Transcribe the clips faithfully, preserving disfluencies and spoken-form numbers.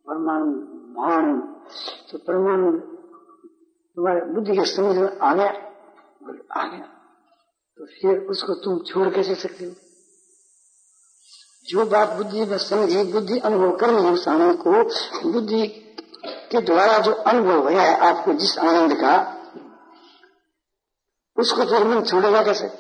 परमाणु भाणु, तो परमाणु तुम्हारे बुद्धि के समझ में आ गया, आ गया, तो फिर उसको तुम छोड़ कैसे सकते हो? जो बात बुद्धि में समझी, बुद्धि अनुभव कर ली उस आनंद को, बुद्धि के द्वारा जो अनुभव हुआ है आपको जिस आनंद का, उसको फिर मन छोड़ेगा कैसे?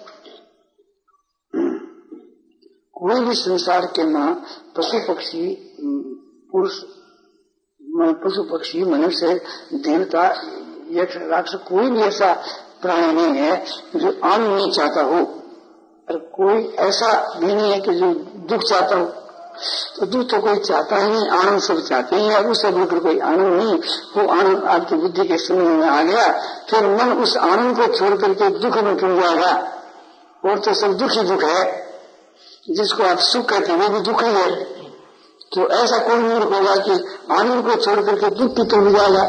कोई भी संसार के न पशु पक्षी पुरुष पशु पक्षी मनुष्य देवता यक्ष राक्षस कोई भी ऐसा प्राणी नहीं है जो आनंद नहीं चाहता हो, और कोई ऐसा भी नहीं है कि जो दुख चाहता हो। तो दुख तो कोई चाहता ही नहीं, आनंद सब चाहते हैं, और उससे बिल्कुल कोई आनंद नहीं। वो आनंद आपकी बुद्धि के समझ में आ गया, फिर मन उस आनंद को छोड़ करके दुख में टूट जाएगा। और तो सब दुख ही दुख है, जिसको आप सुख कहते हैं वो भी दुख ही है। तो ऐसा कोई मूर्ख होगा कि आनंद को छोड़ करके दुख की टूट जाएगा।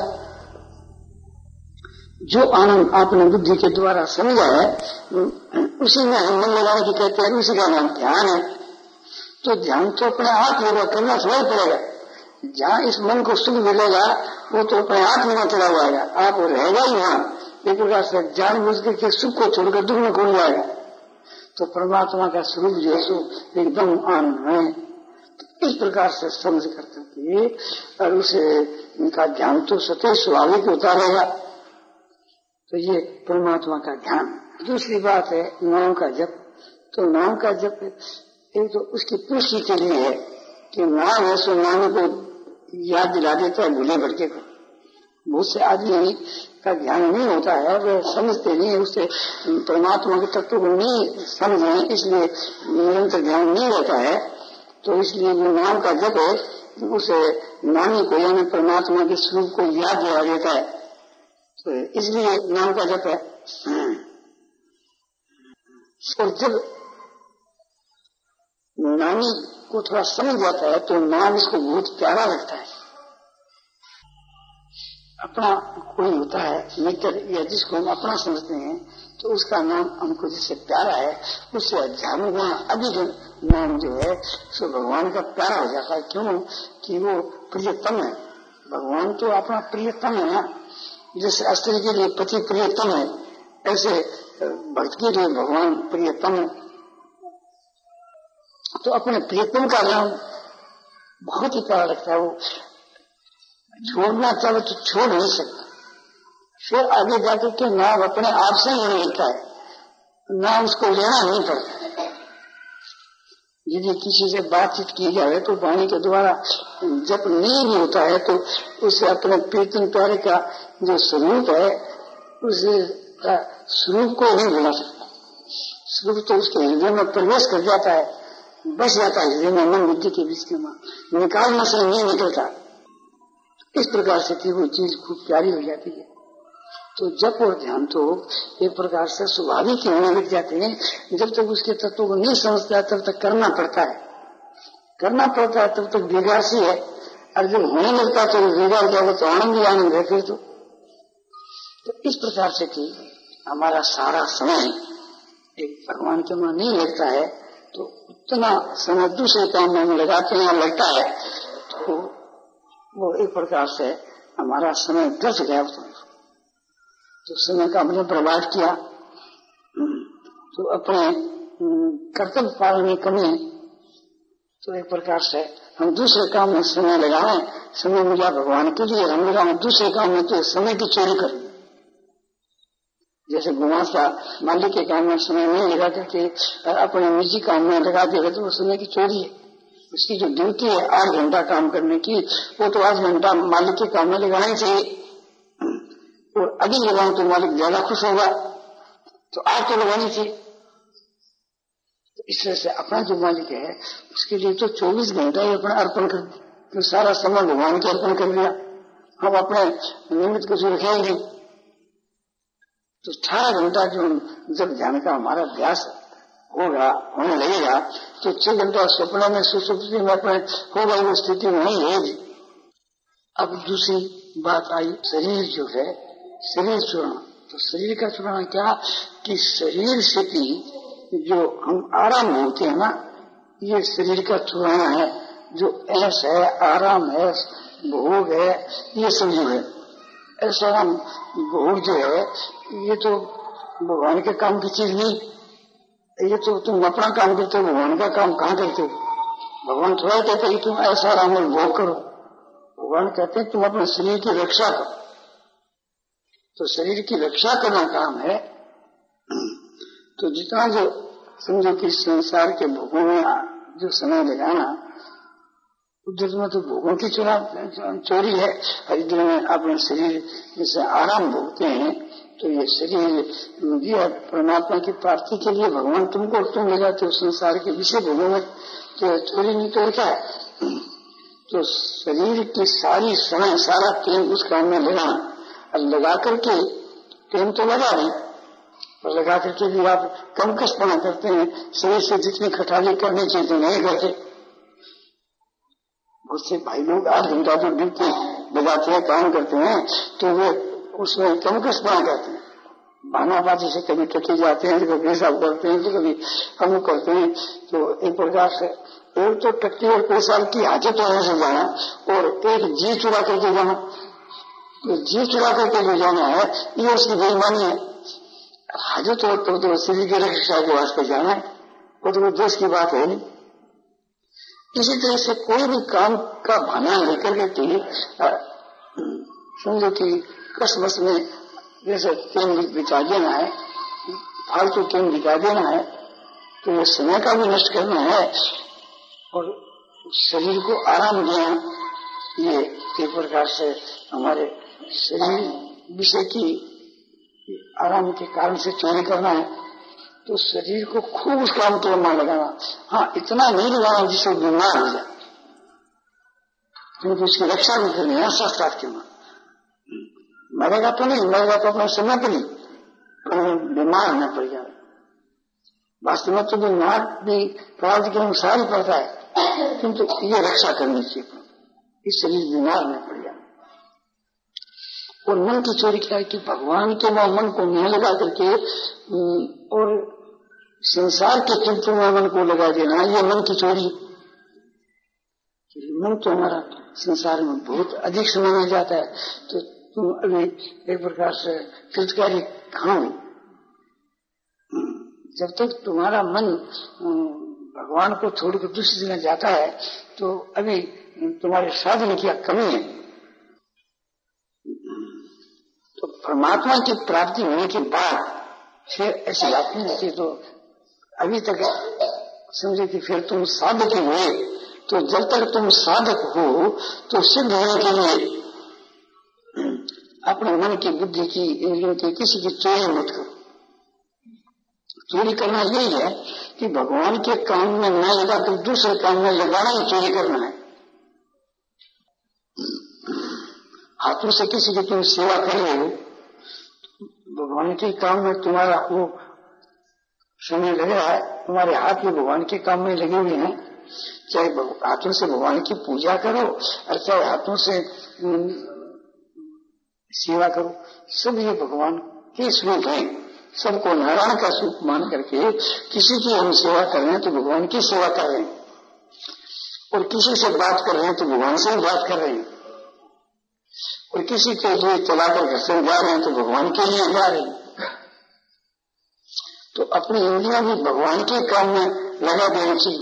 जो आनंद आपने बुद्धि के द्वारा समझा है उसी में हम मन लगाने की कहते हैं, उसी का नाम ध्यान है। तो ध्यान तो अपने आप होगा, करना थोड़ा पड़ेगा। जहाँ इस मन को सुख मिलेगा वो तो अपने आप में चला जाएगा, आप रहेगा ही वहाँ। एक प्रकार से जान बुझ करके सुख को छोड़कर दुख में खो जाएगा। तो परमात्मा का स्वरूप जो है सो एकदम आनंद है। तो इस प्रकार से समझ करके और उसे उनका ध्यान तो सत्य स्वाभाविक होता रहेगा। तो ये परमात्मा का ध्यान। दूसरी बात है नाम का जप। तो नाम का जप एक तो उसकी पुष्टि के लिए है कि नाम है सो नाम को याद दिला देता है भूले भटके को। बहुत से आदमी का ध्यान नहीं होता है, वे समझते नहीं, उससे परमात्मा के तत्व को नहीं समझे, इसलिए निरंतर ध्यान नहीं रहता है। तो इसलिए जो नाम का जप है उसे नामी को यानी परमात्मा के स्वरूप को याद दिला देता है। तो इसलिए नाम का जप है। और जब नामी को थोड़ा समझ जाता है तो नाम इसको बहुत प्यारा लगता है। अपना कोई होता है मित्र या जिसको हम अपना समझते हैं तो उसका नाम हमको जिससे प्यारा है उससे हजार गुना अधिक नाम जो है सो भगवान का प्यारा हो जाता है। क्यों कि वो प्रियतम है। भगवान तो अपना प्रियतम है ना। जैसे स्त्री के लिए पति प्रियतम है, ऐसे भक्त के लिए भगवान प्रियतम है। तो अपने प्रियतम का नाम बहुत ही प्यारा लगता है। वो छोड़ना चाहे तो छोड़ नहीं सकता। फिर आगे जाकर के नाम अपने आप से होने लगता है, नाम उसको लेना नहीं पड़ता। यदि किसी से बातचीत की जाए तो वाणी के द्वारा जब नहीं भी होता है तो उसे अपने प्रीतम प्यारे का जो स्वरूप है उस स्वरूप को नहीं भुला सकता। स्वरूप तो उसके हृदय में प्रवेश कर जाता है, बस जाता है हृदय में, मन बुद्धि के बीच में निकालने से नहीं निकलता। इस प्रकार से कि वो चीज खूब प्यारी हो जाती है। तो जप और ध्यान तो एक प्रकार से स्वाभाविक होने लग जाते हैं। जब तक उसके तत्व को नहीं समझता तब तक करना पड़ता है, करना पड़ता है तब तक बिगासी है। और जब होने लगता तो बिगाड़ जाएगा तो आनंद ही आनंद है फिर तो। तो इस प्रकार से कि हमारा सारा समय एक भगवान के वहां नहीं लगता है तो उतना समय दूसरे काम में लगाते हैं लगता है तो वो एक प्रकार से हमारा समय व्यर्थ गया। तो समय का हमने बर्बाद किया तो अपने कर्तव्य पालन में कमी। तो एक प्रकार से हम दूसरे काम में समय लगाए, समय मिला भगवान के लिए, हम लगाए दूसरे काम में तो समय की चोरी कर। जैसे गुमास्ता मालिक के काम में समय नहीं लगा करके अपने निजी काम में लगा देगा तो वो समय की चोरी है। उसकी जो ड्यूटी है आठ घंटा काम करने की, वो तो आठ घंटा मालिक के काम में लगाना ही चाहिए। और अधिक लगाऊं तो मालिक ज्यादा खुश होगा, तो आठ तो लगानी चाहिए। तो इस तरह से अपना जो मालिक है उसके लिए तो चौबीस घंटा ही अपना अर्पण कर, तो सारा समय भगवान को अर्पण कर दिया। हम अपने निमित्त को जो रखेंगे तो अठारह घंटा जो जब ध्यान का हमारा अभ्यास होगा, होने लगेगा तो छह घंटा सपना में सुसुप्ति में अपने होगा, वो स्थिति वही है। अब दूसरी बात आई शरीर जो है, शरीर छुड़ाना। तो शरीर का छुड़ाना क्या कि शरीर से की जो हम आराम होते हैं ना, ये शरीर का छुड़ाना है। जो ऐश है, आराम है, भोग है, ये समझो है। ऐसा हम भोग जो है ये तो भगवान के काम की चीज नहीं, ये तो तुम अपना काम करते हो, भगवान का काम कहाँ करते हो? भगवान थोड़ा कहते हैं तुम ऐसा राम भोग करो, भगवान कहते हैं तुम अपने शरीर की रक्षा करो। तो शरीर की रक्षा करना काम है। तो जितना जो समझो कि संसार के भोगों में जो समय लगाना, उधर में तो भोगों की चुनाव चोरी है, इधर में अपने शरीर जैसे आराम भोगते हैं। तो ये शरीर दिया परमात्मा की प्राप्ति के लिए भगवान तुमको तुम लगाते हो संसार के विषय भोगों में, तो चोरी नहीं तो क्या है? तो शरीर की सारी समय सारा टाइम उस काम में लगाना, और लगा करके टाइम तो लगा नहीं, और लगा करके भी आप कम कष्टपना करते हैं, शरीर से जितनी खटाली करनी चाहिए तो नहीं करते। उससे भाई लोग आठ घंटा तो ड्यूटी लगाते हैं, काम करते हैं, तो वे उसमें कम कष्टपना करते हैं, भानाबाजी से कभी टके जाते हैं, कभी पेशाब करते हैं, तो कभी हम करते हैं। तो एक प्रकार से एक तो टक्की और पेशाब की हाजत होने से जाना, और एक जी चुरा करके जाना, तो जी चुरा करके जो जाना है ये उसकी बेईमानी है। हाजत हो तो, तो शरीर की रक्षा के वास्ते जाना है, वो तो दोष की बात है नहीं। इसी तरह से कोई भी काम का बहाना लेकर के समझो कि कसमस में जैसे टाइम बिता देना है, फालतू टाइम बिता देना है, तो ये समय का भी नष्ट करना है और शरीर को आराम देना, ये एक प्रकार से हमारे शरीर विषय की आराम के कारण से चोरी करना है। तो शरीर को खूब उस काम के लिए लगाना, हाँ इतना नहीं लगाना जिससे बीमार हो जाए, क्योंकि उसकी रक्षा भी करनी है शास्त्रार्थ के मां। मरेगा तो नहीं, मरेगा तो अपने समय पर नहीं, पर बीमार न पड़ जाए। वास्तव में तो बीमार भी प्रार्थ के अनुसार ही पड़ता है, किंतु ये रक्षा करनी चाहिए, इस शरीर बीमार न पड़ जाए। और मन की चोरी क्या है कि भगवान के मन को न लगा करके और संसार के चिंतन में मन को लगा देना, ये मन की चोरी। मन तो हमारा संसार में बहुत अधिक समय में जाता है, तो तुम अभी एक प्रकार से कृतकारी कहाँ हुई? जब तक तुम्हारा मन भगवान को छोड़कर दूसरी जगह जाता है तो अभी तुम्हारे साधन की कमी है। तो परमात्मा की प्राप्ति होने के बाद फिर ऐसी बात नहीं रहती। तो अभी तक समझे कि फिर तुम साधक ही हुए, तो जब तक तुम साधक हो तो सिद्ध होने के लिए अपने मन की, बुद्धि की, इंद्रियों की किसी की चोरी मत करो। चोरी करना यही है कि भगवान के काम में न लगा तो दूसरे काम में लगाना ही चोरी करना है। हाथों से किसी की तुम सेवा कर रहे हो, भगवान के काम में तुम्हारा वो समय लग रहा है, तुम्हारे हाथ में भगवान के काम में लगे हुए हैं। चाहे हाथों से भगवान की पूजा करो और चाहे हाथों से सेवा करो, सब ये भगवान के स्वरूप है। सबको नारायण का स्वरूप मान करके किसी की हम सेवा कर रहे हैं तो भगवान की सेवा कर रहे हैं, और किसी से बात कर रहे हैं तो भगवान से ही बात कर रहे हैं, और किसी के लिए चलाकर घर से जा रहे हैं तो भगवान के लिए जा रहे हैं। तो अपनी इंद्रियां भी भगवान के काम में लगा देनी चाहिए,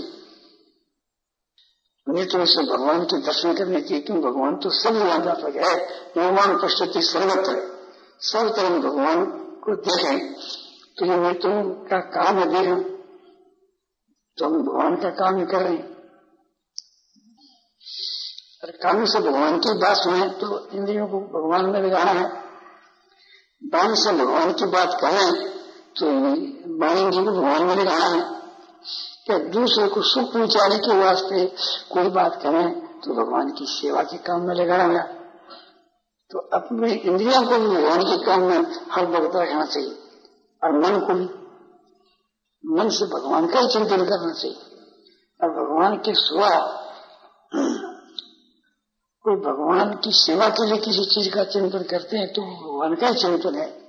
नहीं तो उसे भगवान के दर्शन करने चाहिए, क्योंकि भगवान तो सब व्यापक है। निर्माण पश्यति सर्वत्र, सब तरह भगवान को देखें। तो ये मृत्यु का काम है देखना, तो हम भगवान का काम ही कर रहे हैं। और काम से भगवान की बात सुने तो इंद्रियों को भगवान में लगाना है, बाण से भगवान की बात करें तो बाणी को भगवान में लगाना है। क्या दूसरे को सुख पहुंचाने के वास्ते कोई बात करें तो भगवान की सेवा के काम में लगाना है। तो अपने इंद्रियों को भी भगवान के काम में हर वक्त रखना चाहिए, और मन को भी मन से भगवान का ही चिंतन करना चाहिए। और भगवान के सिवा कोई भगवान की सेवा के लिए किसी चीज का चिंतन करते हैं तो भगवान का ही चिंतन है।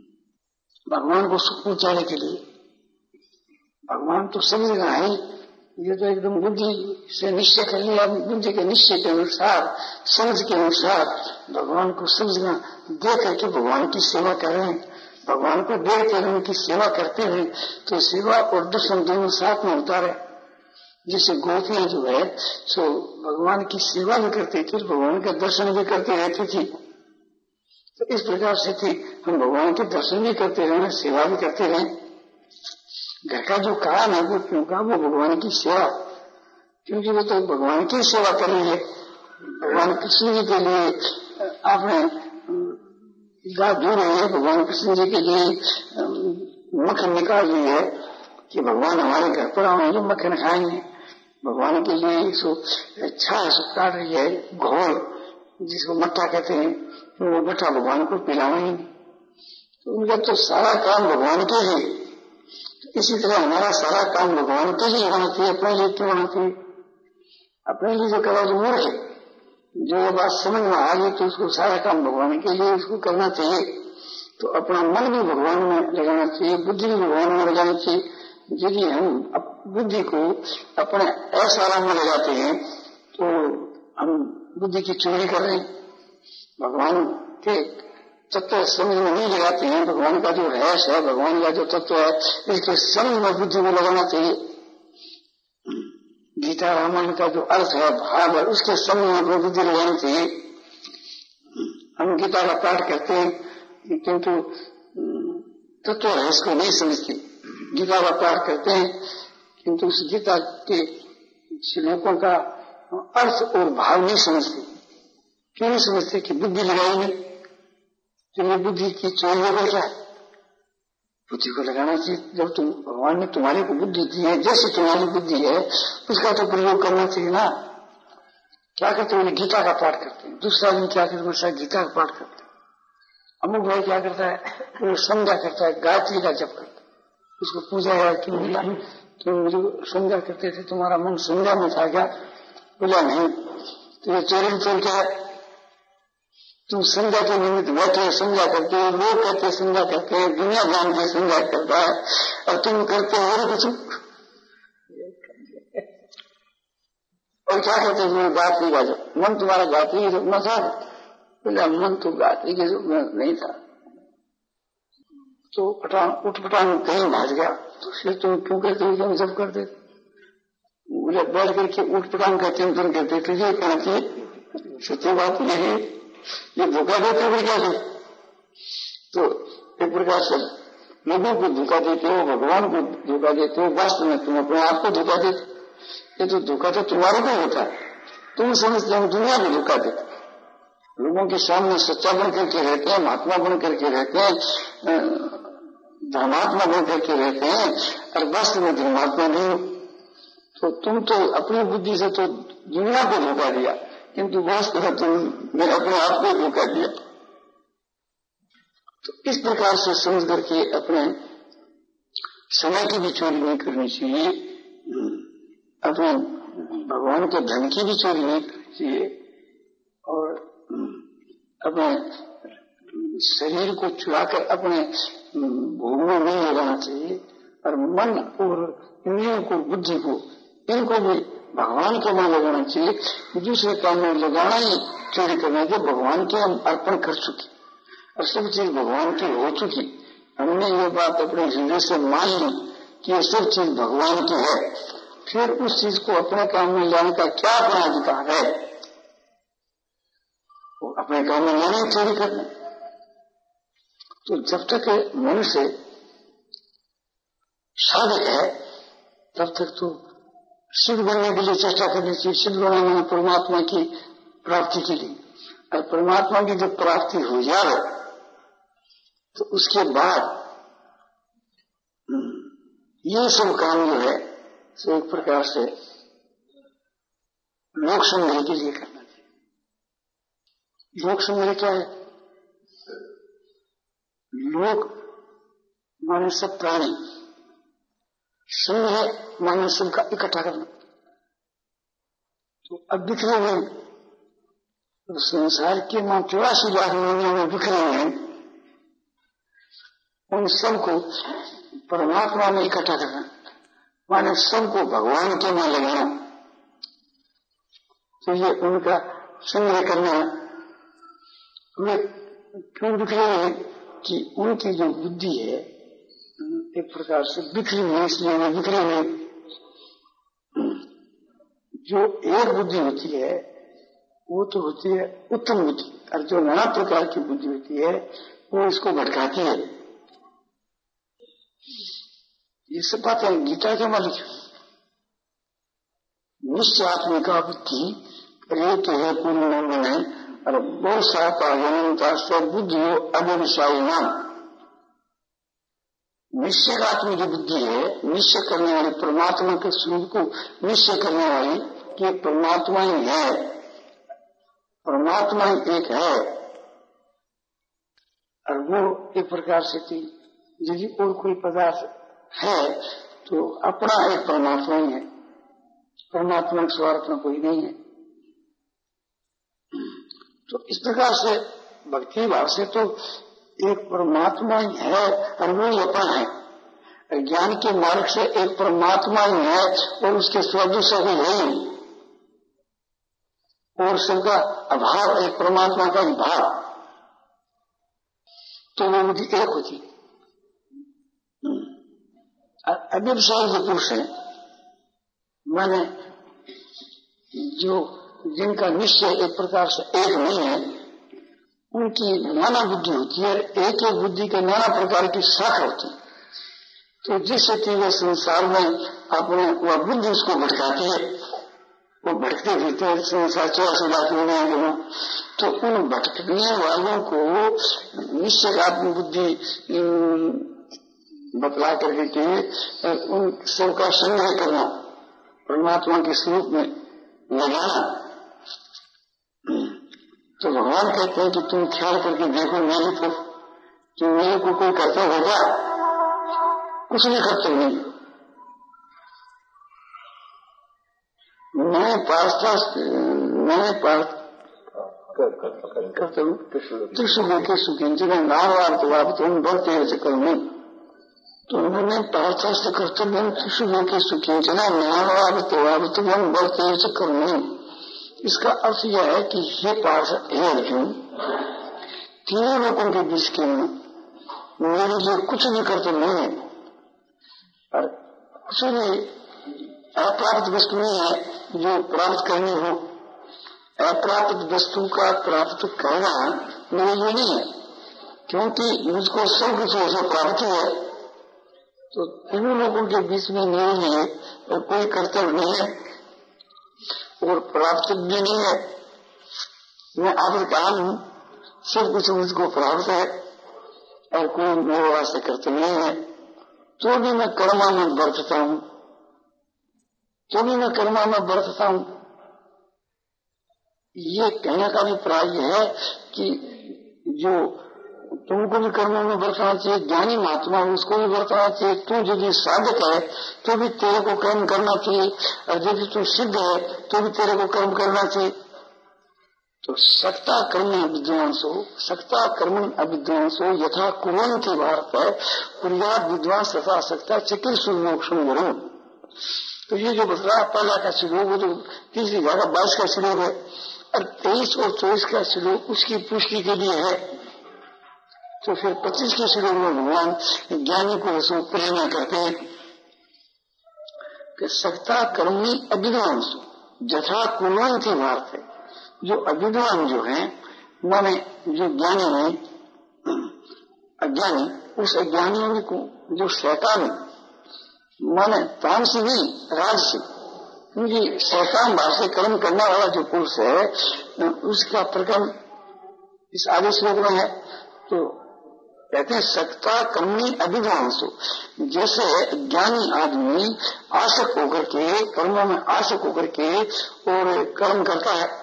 भगवान को सुख पहुंचाने के लिए भगवान तो सब जगह है, ये तो एकदम बुद्धि से निश्चय कर लिया, बुद्धि के निश्चय के अनुसार, समझ के अनुसार भगवान को समझना, दे करके भगवान की सेवा कर रहे हैं, भगवान को दे कर उनकी सेवा करते हुए तो सेवा और दर्शन दोनों साथ में होता रहे। जैसे गोपियां जो है सो भगवान की सेवा भी करती थी, भगवान का दर्शन भी करती रहती थी। तो इस प्रकार से थी, हम भगवान के दर्शन भी करते रहे, सेवा भी करते रहे। घर का जो काम है वो क्यों का, वो भगवान की सेवा, क्योंकि वो तो भगवान की सेवा कर रही है। भगवान कृष्ण जी के लिए आपने गाय धो रही है, भगवान कृष्ण जी के लिए मक्खन निकाल रही है कि भगवान हमारे घर पर आएंगे मक्खन खाएंगे। भगवान के लिए सो छाछ काट रही है, घोल जिसको मट्ठा कहते हैं, वो मट्ठा भगवान को पिलाएंगे। तो उनका तो सारा काम भगवान के लिए। इसी तरह हमारा सारा काम भगवान के लिए होना चाहिए, अपने लिए क्यों होना चाहिए? अपने लिए जो करा जो मूर्ख है, जो ये बात समझ में आ गई तो उसको सारा काम भगवान के लिए उसको करना चाहिए। तो अपना मन भी भगवान में लगाना चाहिए, बुद्धि भी भगवान में लगाना चाहिए। यदि हम बुद्धि को अपने ऐसा में लगाते हैं तो हम बुद्धि की चोरी कर रहे हैं। भगवान के तत्व समझ में नहीं लगाते हैं, भगवान का जो रहस्य है, भगवान का जो तत्व है, इसके समझ में बुद्धि को लगाना चाहिए। गीता रामायण का जो अर्थ है, भाव है, उसके समझ में अपनी बुद्धि लगानी चाहिए। हम गीता का पाठ करते हैं किंतु तत्व रहस्य को नहीं समझते। गीता का पाठ करते हैं किंतु उस गीता के श्लोकों का अर्थ और भाव नहीं समझते। क्यों नहीं समझते? कि बुद्धि लगाई नहीं। तो ये बुद्धि की चोरी हो क्या है? बुद्धि को लगाना चाहिए। जब तुम भगवान ने तुम्हारे को बुद्धि दी है, जैसे तुम्हारी बुद्धि है उसका तो प्रयोग करना चाहिए ना। क्या करते हैं? गीता का पाठ करते हैं। दूसरा दिन क्या करते हैं? गीता का पाठ करते हैं। अमुक भाई क्या करता है? वो संध्या करता है, गायत्री का जप करता है, उसको पूजा है क्यों बोला तुम जो संध्या करते थे तुम्हारा मन संध्या में था क्या? बोला नहीं। तो ये चोरी चोर क्या है? तुम संध्या के निमित्त बैठे संध्या करते हो, लोग कहते संध्या करते हैं, दुनिया जान के संध्या करता है, और तुम करते हो कुछ। और क्या कहते हो? गायत्री का जप। मन तुम्हारा गायत्री के जप में था? बोला मन तो गायत्री के जप में नहीं था। तो पटान उठ पटान कहीं भाग गया। तो फिर तुम क्यों कहते हो? तुम जब करते बोले बैठ करके उठ पटान कहते हैं, तुम कहते तुझे कहना चाहिए सत्य बात नहीं, ये धोखा देते हो क्या? तो एक प्रकार से लोगों को धोखा देते हो, भगवान को धोखा देते हो, वास्तव में तुम अपने आप को धोखा देते। ये तो धोखा तो तुम्हारे को होता है। तुम समझते हो दुनिया में धोखा देते, लोगों के सामने सच्चा बन करके रहते हैं, महात्मा बन करके रहते हैं, धर्मात्मा बन करके रहते हैं, और वास्तव में धर्मात्मा नहीं हो। तो तुम तो अपनी बुद्धि से तो दुनिया को धोखा दिया, किंतु वास्तव में तुमने अपने आप को धोखा दिया। तो इस प्रकार से समझ करके अपने समय की भी चोरी नहीं करनी चाहिए, अपने भगवान के धन की भी चोरी नहीं करनी चाहिए, और अपने शरीर को चुराकर अपने भोग में नहीं लगाना चाहिए, और मन और इंद्रियों को, बुद्धि को, इनको भी भगवान के में लगाना चाहिए। दूसरे काम में लगाना ही चोरी करना चाहिए। भगवान के हम अर्पण कर चुके और सब चीज भगवान की हो चुकी। हमने ये बात अपने हृदय से मान ली कि ये सब चीज भगवान की है, फिर उस चीज को अपने काम में लाने का क्या अपना अधिकार है? वो अपने काम में लाने चोरी करना। तो जब तक मनुष्य साधक है तब तक तो सिद्ध बनने के लिए चेष्टा करनी चाहिए। सिद्ध बनने में परमात्मा की प्राप्ति के लिए, और परमात्मा की जब प्राप्ति हो जाए तो उसके बाद ये सब काम जो है सो एक प्रकार से लोक संग्रह के लिए करना चाहिए। लोक संग्रह क्या है? लोक माने सब प्राणी, संग्रह माने सबका इकट्ठा करना। तो अब बिखरे हुए तो संसार के मां चौरासी लाख महीनों में बिखरे हुए हैं, उन सबको परमात्मा में इकट्ठा करना, माने सबको भगवान के में लगाना। तो ये उनका संग्रह करना वे क्यों दिख रहे हैं कि उनकी जो बुद्धि है एक प्रकार से बिखरी हुई, इसलिए वो बिखरी हुई। जो एक बुद्धि होती है वो तो होती है उत्तम बुद्धि, और जो नाना प्रकार की बुद्धि होती है वो इसको भटकाती है। ये सब बातें गीता के मालिक निश्चयात्मिका बुद्धि रेत है पूर्ण में और बहुत साता बुद्धि हो अव्यवसायी नाम। निश्चयात्मिक जो बुद्धि है, निश्चय करने वाली परमात्मा के स्वरूप को निश्चय करने वाली कि परमात्मा ही है, परमात्मा ही एक है, और वो एक प्रकार से थी यदि और कोई पदार्थ है तो अपना एक परमात्मा ही है, परमात्मा के स्वार्थ में कोई नहीं है। तो इस प्रकार से भक्ति भाव से तो एक परमात्मा ही है और वो ही अपना है। ज्ञान के मार्ग से एक परमात्मा ही है और उसके सदृश कोई है ही, और सबका अभाव एक परमात्मा का ही भाव, तो वो बुद्धि एक होती। अव्यवसायी जो पुरुष है माने जो जिनका निश्चय एक प्रकार से एक नहीं है, उनकी नाना बुद्धि होती है, एक एक बुद्धि के नाना प्रकार की शाखा होती है। तो जिससे कि वो संसार में अपने वह बुद्धि उसको भटकाती है, वो भटकते फिरते हैं संसार चौरासी लाख लोग हैं। तो उन भटकने वालों को निश्चय आत्म बुद्धि बतला करके के उन सबका संग्रह करना, परमात्मा के स्वरूप में लगाना। तो भगवान कहते हैं कि तुम ख्याल करके देखो मेरे को, कि मेरे को कोई कर्तव्य होगा, कुछ भी कर्तव्य नहीं। मैं पास्ता मैंने पास कर्तव्य सुखे सुखिंचन नाम तुम बढ़ते चक्कर में, तो मैंने पार्थास्त्र कर्तव्य सुखे सुखिंचना नाम तुम बढ़ते चक्कर में। इसका अर्थ यह है कि हे पार्थ, हे अर्जुन, तीनों लोगों के बीच के मेरे लिए कुछ भी कर्तव्य नहीं है, और कुछ भी अप्राप्त वस्तु नहीं है जो प्राप्त करनी हो। अप्राप्त वस्तु का प्राप्त करना मेरे लिए नहीं है, क्योंकि मुझको सब कुछ ऐसा प्राप्त है। तो तीनों लोगों के बीच में मेरे लिए कोई कर्तव्य नहीं है और प्राप्त भी नहीं है। मैं आप काम हूं, सब कुछ मुझको प्राप्त है और कोई मेरे वास्ते कर्तव्य नहीं है। तो भी मैं कर्मा में बरतता हूं, तो भी मैं कर्मा में बरतता हूं। ये कहने का अभिप्राय है कि जो तुमको भी कर्मों में बरतना चाहिए, ज्ञानी महात्मा उसको भी बरतना चाहिए। तू यदि साधक है तो भी तेरे को कर्म करना चाहिए, और यदि तू सिद्ध है तो भी तेरे को कर्म करना चाहिए। तो सक्ता कर्म विद्वांसो सक्ता कर्म अविद्वांसो यथा कुर्वन्ति भारत कुर्यात् विद्वांस तथा सक्ता चिकित्सु मोक्षम वरुण। तो ये जो बतला पहला का श्लोक वो तो तीसरी भागा बाईस का श्लोक है, और तेईस और चौबीस का श्लोक उसकी पुष्टि के लिए है। तो फिर पच्चीस के श्लोक में भगवान ज्ञानी को उसको प्रेरणा करते हैं कि सक्ता कर्मी अविद्वांस जथा कुर्वन्ति भारत है। जो अविद्वान जो है माने जो ज्ञानी है अज्ञानी, उस अज्ञानियों को जो शैतान माने तामसी नहीं राजसी, क्योंकि शैतान भाव से कर्म करने वाला जो पुरुष है उसका प्रकरण इस आदि श्लोक में है। तो कहते हैं सक्ता कर्मी अभिद्वांसो, जैसे ज्ञानी आदमी आसक्त होकर के कर्मों में आसक्त होकर के और कर्म करता है,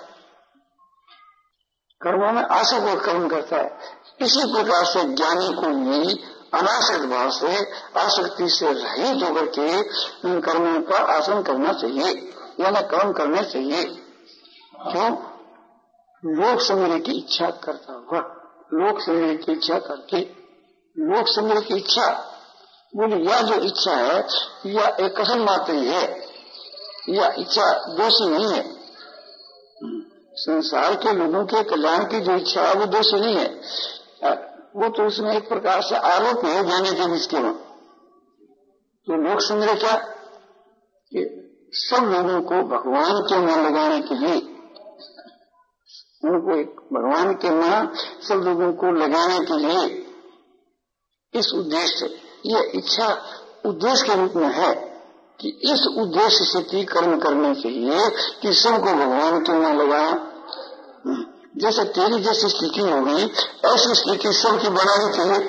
कर्मों में आसक्त होकर कर्म करता है, इसी प्रकार से ज्ञानी को भी अनासक्त भाव से आसक्ति से रहित होकर के कर्मों का आचरण करना चाहिए, यानी कर्म करने चाहिए। क्यों? लोक संग्रह की इच्छा करता हुआ, लोक संग्रह की इच्छा करके, लोक संग्रह की इच्छा बोले यह जो इच्छा है यह एक कसम मात्र ही है, यह इच्छा दोषी नहीं है। संसार के लोगों के कल्याण की जो इच्छा है वो दोषी नहीं है, वो तो उसमें एक प्रकार से आरोप है जाने के बीच के। तो लोक संग्रह क्या कि सब लोगों को भगवान के में लगाने के लिए, उनको एक भगवान के में सब लोगों को लगाने के लिए, इस उद्देश्य ये इच्छा उद्देश्य के रूप में है कि इस उद्देश्य से की कर्म करने के लिए कि सबको भगवान के में लगाया। जैसे तेरी जैसी स्थिति होगी ऐसी स्थिति सबकी बनानी चाहिए।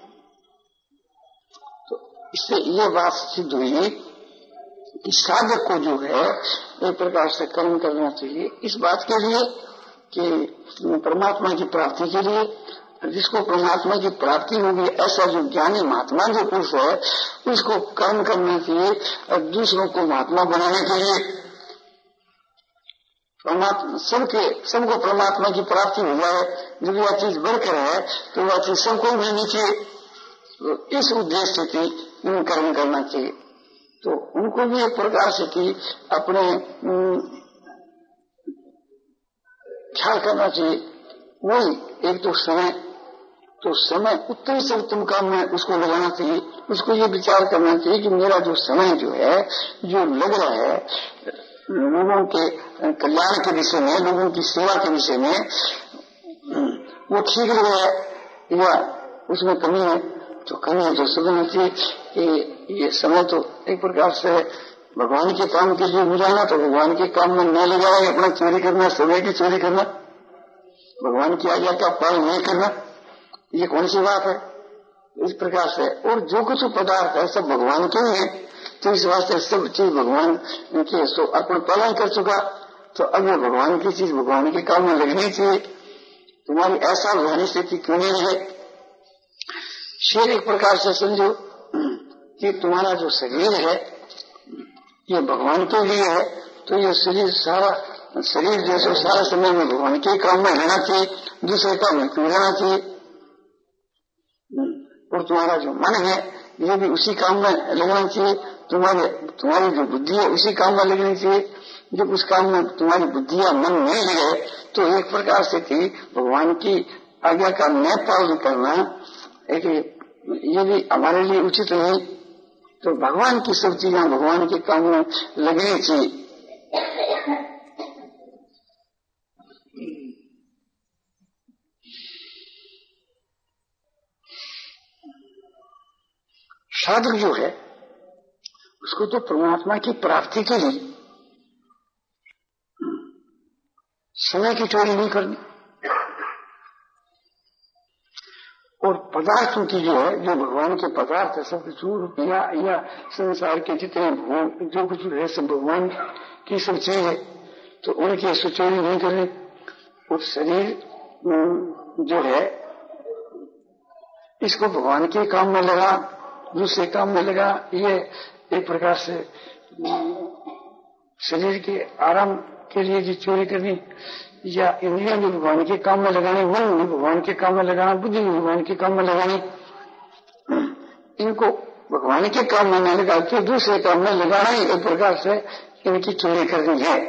तो इससे ये बात सिद्ध हुई कि साधक को जो है एक प्रकार से कर्म करना चाहिए इस बात के लिए कि परमात्मा की प्राप्ति के लिए। जिसको परमात्मा की प्राप्ति होगी ऐसा जो ज्ञानी महात्मा जो पुरुष है उसको कर्म करना चाहिए और दूसरों को महात्मा बनाने के लिए। परमात्मा सबके सबको परमात्मा की प्राप्ति हो जाए, जब यह चीज बढ़कर है तो वह चीज सबको मिलनी चाहिए। तो इस उद्देश्य से उन कर्म करना चाहिए। तो उनको भी एक प्रकार से कि अपने ख्याल करना चाहिए। वही एक तो समय, तो समय उत्तम से उत्तम काम में उसको लगाना चाहिए। उसको ये विचार करना चाहिए कि मेरा जो समय जो है जो लग रहा है लोगों के कल्याण के विषय में, लोगों की सेवा के विषय में, वो ठीक लग रहा है या उसमें कमी है। तो कमी है तो समझना चाहिए कि ये समय तो एक प्रकार से भगवान के काम के लिए हो जाना, तो भगवान के काम में न लगाए अपना चोरी करना, समय की चोरी करना, भगवान की आज्ञा का पालन नहीं करना, ये कौन सी बात है। इस प्रकार से और जो कुछ पदार्थ है सब भगवान के ही है, तो इस वास्ते सब चीज भगवान के सो अर्पण पालन कर चुका, तो अब ये भगवान की चीज भगवान के काम में लगनी चाहिए। तुम्हारी ऐसा भगवानी स्थिति क्यों नहीं है। शेर एक प्रकार से समझो कि तुम्हारा जो शरीर है ये भगवान के लिए है, तो ये शरीर सारा शरीर जैसे सारा समय में भगवान के काम में रहना चाहिए, दूसरे काम में क्यों रहना चाहिए। और तुम्हारा जो मन है ये भी उसी काम में लगना चाहिए, तुम्हारे तुम्हारी जो बुद्धि है उसी काम में लगनी चाहिए। जब उस काम में तुम्हारी बुद्धि या मन नहीं लगे तो एक प्रकार से थी भगवान की आज्ञा का न पालन करना एक ये भी हमारे लिए उचित नहीं। तो भगवान की सब चीजें भगवान के काम में लगनी चाहिए। साधक जो है उसको तो परमात्मा की प्राप्ति के लिए समय की चोरी नहीं करनी, और पदार्थों की जो है जो भगवान के पदार्थ है सब कुछ रुपया या संसार के जितने भोग जो कुछ है सब भगवान की सब चीज है, तो उनकी सुचोरी नहीं करनी। और शरीर जो है इसको भगवान के काम में लगा, दूसरे काम में लगा, ये एक प्रकार से शरीर के आराम के लिए जो चोरी करनी या इंद्रिया भी भगवान के काम में लगानी, मन भी भगवान के काम में लगाना, बुद्धि भी भगवान के काम में लगानी, इनको भगवान के काम में न लगा के दूसरे काम में लगाना ही एक प्रकार से इनकी चोरी करनी है।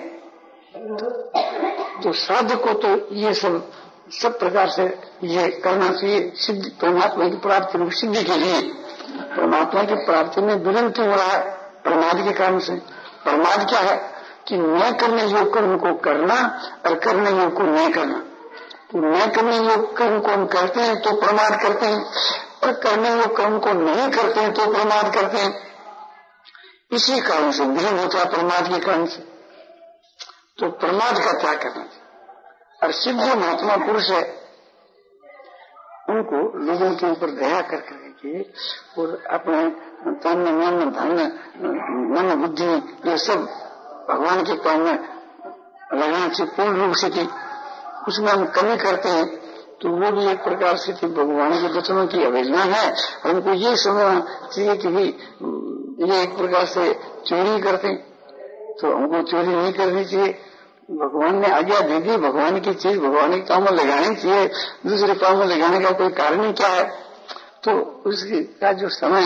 तो साधक को तो ये सब सब प्रकार से ये करना चाहिए सिद्धि परमात्मा की प्राप्ति सिद्धि के लिए। परमात्मा की प्राप्ति में विलंब क्यों हो रहा है? प्रमाद के कारण से। प्रमाद क्या है कि न करने योग कर्म को करना और करने योग को नहीं करना। तो न करने योग कर्म को हम करते हैं तो प्रमाद करते हैं, और करने योग कर्म को नहीं करते हैं तो प्रमाद करते हैं। इसी कारण से विलंब होता है प्रमाद के कारण से। तो प्रमाद का क्या करना चाहिए। और सिद्ध महात्मा पुरुष है उनको लोगों के ऊपर दया कर करके और अपने तन मन धन मन बुद्धि ये सब भगवान के काम में लगाना चाहिए पूर्ण रूप से। थी उसमें हम कमी करते हैं तो वो भी एक प्रकार से थी भगवान के वचनों की अवहेलना है। हमको ये समझना चाहिए कि भी ये एक प्रकार से चोरी करते हैं, तो हमको चोरी नहीं करनी चाहिए। भगवान ने आज्ञा दे दी, भगवान की चीज भगवान के काम में लगानी चाहिए, दूसरे काम में लगाने का कोई कारण ही क्या है। तो उसका जो समय है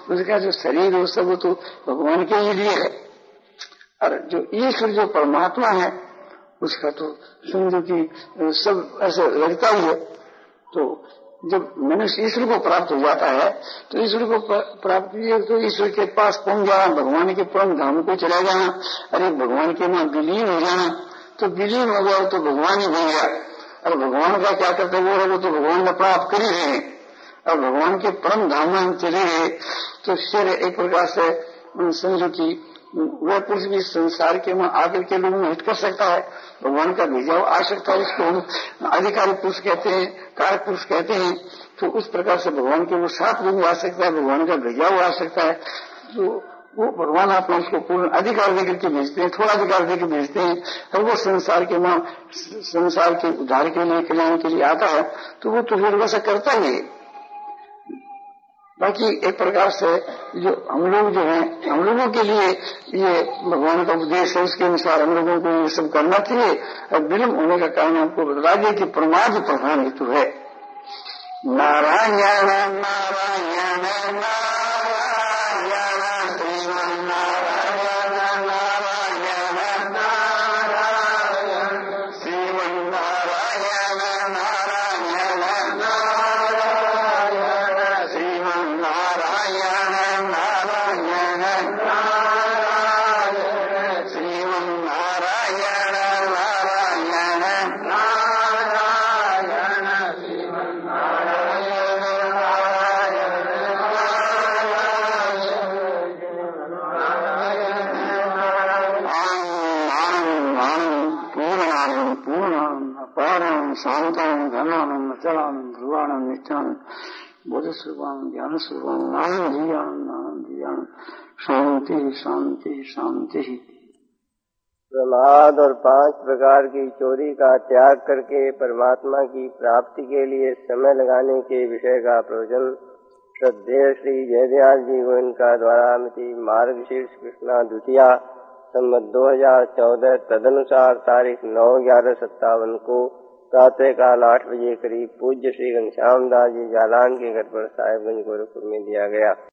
तो उसका जो शरीर हो सब तो भगवान के ही लिए है। और जो ईश्वर जो परमात्मा है उसका तो समझो कि सब ऐसे लगता ही है। तो जब मनुष्य ईश्वर को प्राप्त हो जाता है तो ईश्वर को प्राप्त किए तो ईश्वर के पास पहुंच जाना, भगवान के परम धाम को चला जाना, अरे भगवान के वहां विलीन हो जाना। तो विलीन हो जाओ तो भगवान ही बन गया। और भगवान का क्या कर्तव्य है वो तो भगवान का प्राप्त कर ही रहे हैं। और भगवान के परम धाम में हम चले गए तो फिर एक प्रकार से समझो कि वह पुरुष भी संसार के वहां आकर के लोगों में हिट कर सकता है, भगवान का भेजाव आ सकता है। उसको हम अधिकारी पुरुष कहते हैं, कारक पुरुष कहते हैं। तो उस प्रकार से भगवान के वो साथ लोग आ सकता है, भगवान का भेजाव आ सकता है। तो वो भगवान अपना उसको पूर्ण अधिकार देकर के भेजते हैं, थोड़ा अधिकार देकर भेजते हैं। और वो संसार के वहां संसार के उद्धार के लिए, कल्याण के लिए आता है तो वो तो फिर वैसा करता ही है। बाकी एक प्रकार से जो हम लोग जो हैं, हम लोगों के लिए ये भगवान का उपदेश है, उसके अनुसार हम लोगों को ये सब करना चाहिए। और विलम्ब होने का कारण आपको बता दिए कि प्रमाद प्रधान हेतु है। नारायण नारायण नारायण श्रीमन नारायण नारायण नारायण श्रीमन नारायण नारायण नारायण श्रीमन नारायण नारायण नारायण श्रीमन नारायण नारायण नारायण श्रीमन नारायण पूर्णानंद पूर्णानंद अपारानंद शांतानंद घनानंद अचलानंद ध्रुवानंद नित्यानंद बोध स्वरूपानंद ज्ञान स्वरूपानंद आनंद ही आनंद आनंद ही आनंद शांति शांति शांति। प्रमाद और पांच प्रकार की चोरी का त्याग करके परमात्मा की प्राप्ति के लिए समय लगाने के विषय का प्रवचन श्रद्धेय श्री जयदयाल जी गोविंद का द्वारा मिति मार्गशीर्ष कृष्णा द्वितीया संवत दो हजार चौदह तदनुसार तारीख नौ ग्यारह सत्तावन को प्रातः काल आठ बजे करीब पूज्य श्री घनश्याम दास जी जालान के घर पर साहेबगंज गोरखपुर में दिया गया।